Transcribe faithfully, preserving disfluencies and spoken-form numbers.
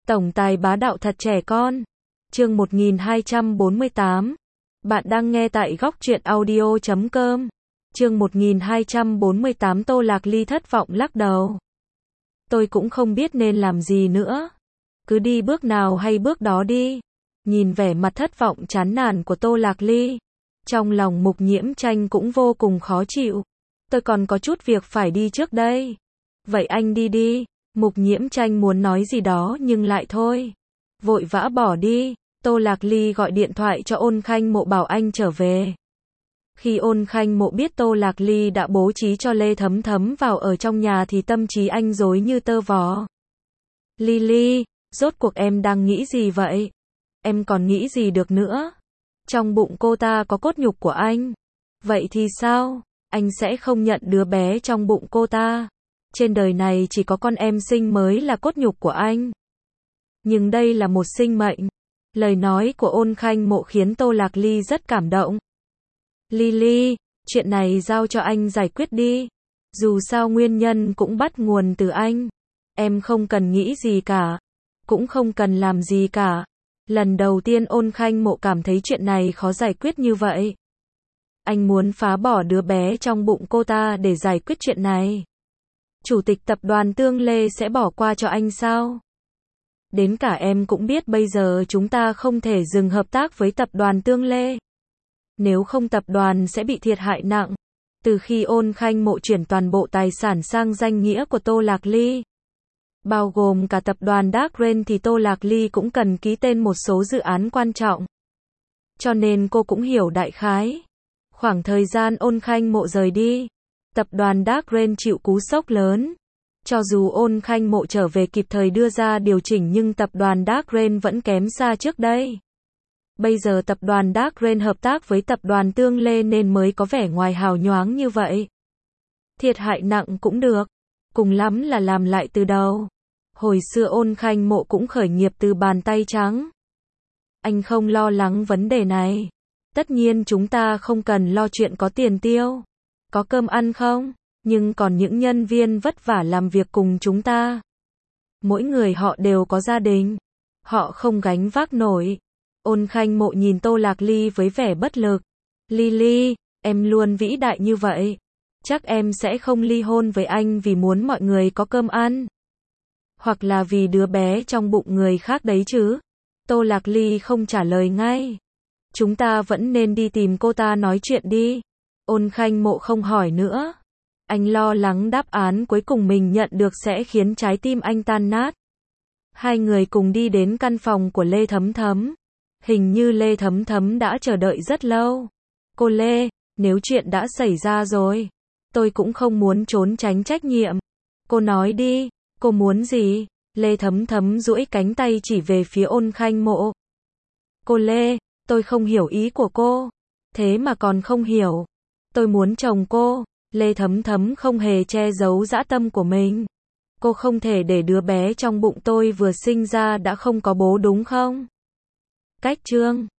Tổng tài bá đạo thật trẻ con. Chương một nghìn hai trăm bốn mươi tám. Bạn đang nghe tại góc truyện audio chấm com. Chương một nghìn hai trăm bốn mươi tám. Tô Lạc Ly thất vọng lắc đầu. Tôi cũng không biết nên làm gì nữa. Cứ đi bước nào hay bước đó đi. Nhìn vẻ mặt thất vọng chán nản của Tô Lạc Ly, trong lòng Mục Nhiễm Tranh cũng vô cùng khó chịu. Tôi còn có chút việc phải đi trước đây. Vậy anh đi đi. Mục Nhiễm Tranh muốn nói gì đó nhưng lại thôi. Vội vã bỏ đi. Tô Lạc Ly gọi điện thoại cho Ôn Khanh Mộ bảo anh trở về. Khi Ôn Khanh Mộ biết Tô Lạc Ly đã bố trí cho Lê Thấm Thấm vào ở trong nhà thì tâm trí anh rối như tơ vò. Ly Ly, rốt cuộc em đang nghĩ gì vậy? Em còn nghĩ gì được nữa? Trong bụng cô ta có cốt nhục của anh. Vậy thì sao? Anh sẽ không nhận đứa bé trong bụng cô ta. Trên đời này chỉ có con em sinh mới là cốt nhục của anh. Nhưng đây là một sinh mệnh. Lời nói của Ôn Khanh Mộ khiến Tô Lạc Ly rất cảm động. Ly Ly, chuyện này giao cho anh giải quyết đi. Dù sao nguyên nhân cũng bắt nguồn từ anh. Em không cần nghĩ gì cả. Cũng không cần làm gì cả. Lần đầu tiên Ôn Khanh Mộ cảm thấy chuyện này khó giải quyết như vậy. Anh muốn phá bỏ đứa bé trong bụng cô ta để giải quyết chuyện này. Chủ tịch tập đoàn Tương Lê sẽ bỏ qua cho anh sao? Đến cả em cũng biết bây giờ chúng ta không thể dừng hợp tác với tập đoàn Tương Lê. Nếu không tập đoàn sẽ bị thiệt hại nặng. Từ khi Ôn Khanh Mộ chuyển toàn bộ tài sản sang danh nghĩa của Tô Lạc Ly, bao gồm cả tập đoàn Dark Rain, thì Tô Lạc Ly cũng cần ký tên một số dự án quan trọng. Cho nên cô cũng hiểu đại khái. Khoảng thời gian Ôn Khanh Mộ rời đi, tập đoàn Dark Rain chịu cú sốc lớn. Cho dù Ôn Khanh Mộ trở về kịp thời đưa ra điều chỉnh nhưng tập đoàn Dark Rain vẫn kém xa trước đây. Bây giờ tập đoàn Dark Rain hợp tác với tập đoàn Tương Lê nên mới có vẻ ngoài hào nhoáng như vậy. Thiệt hại nặng cũng được. Cùng lắm là làm lại từ đầu. Hồi xưa Ôn Khanh Mộ cũng khởi nghiệp từ bàn tay trắng. Anh không lo lắng vấn đề này. Tất nhiên chúng ta không cần lo chuyện có tiền tiêu, có cơm ăn không, nhưng còn những nhân viên vất vả làm việc cùng chúng ta. Mỗi người họ đều có gia đình. Họ không gánh vác nổi. Ôn Khanh Mộ nhìn Tô Lạc Ly với vẻ bất lực. Ly Ly, em luôn vĩ đại như vậy. Chắc em sẽ không ly hôn với anh vì muốn mọi người có cơm ăn. Hoặc là vì đứa bé trong bụng người khác đấy chứ. Tô Lạc Ly không trả lời ngay. Chúng ta vẫn nên đi tìm cô ta nói chuyện đi. Ôn Khanh Mộ không hỏi nữa. Anh lo lắng đáp án cuối cùng mình nhận được sẽ khiến trái tim anh tan nát. Hai người cùng đi đến căn phòng của Lê Thấm Thấm. Hình như Lê Thấm Thấm đã chờ đợi rất lâu. Cô Lê, nếu chuyện đã xảy ra rồi, tôi cũng không muốn trốn tránh trách nhiệm. Cô nói đi, cô muốn gì? Lê Thấm Thấm duỗi cánh tay chỉ về phía Ôn Khanh Mộ. Cô Lê, tôi không hiểu ý của cô. Thế mà còn không hiểu. Tôi muốn chồng cô. Lê Thấm Thấm không hề che giấu dã tâm của mình. Cô không thể để đứa bé trong bụng tôi vừa sinh ra đã không có bố đúng không? Cách chương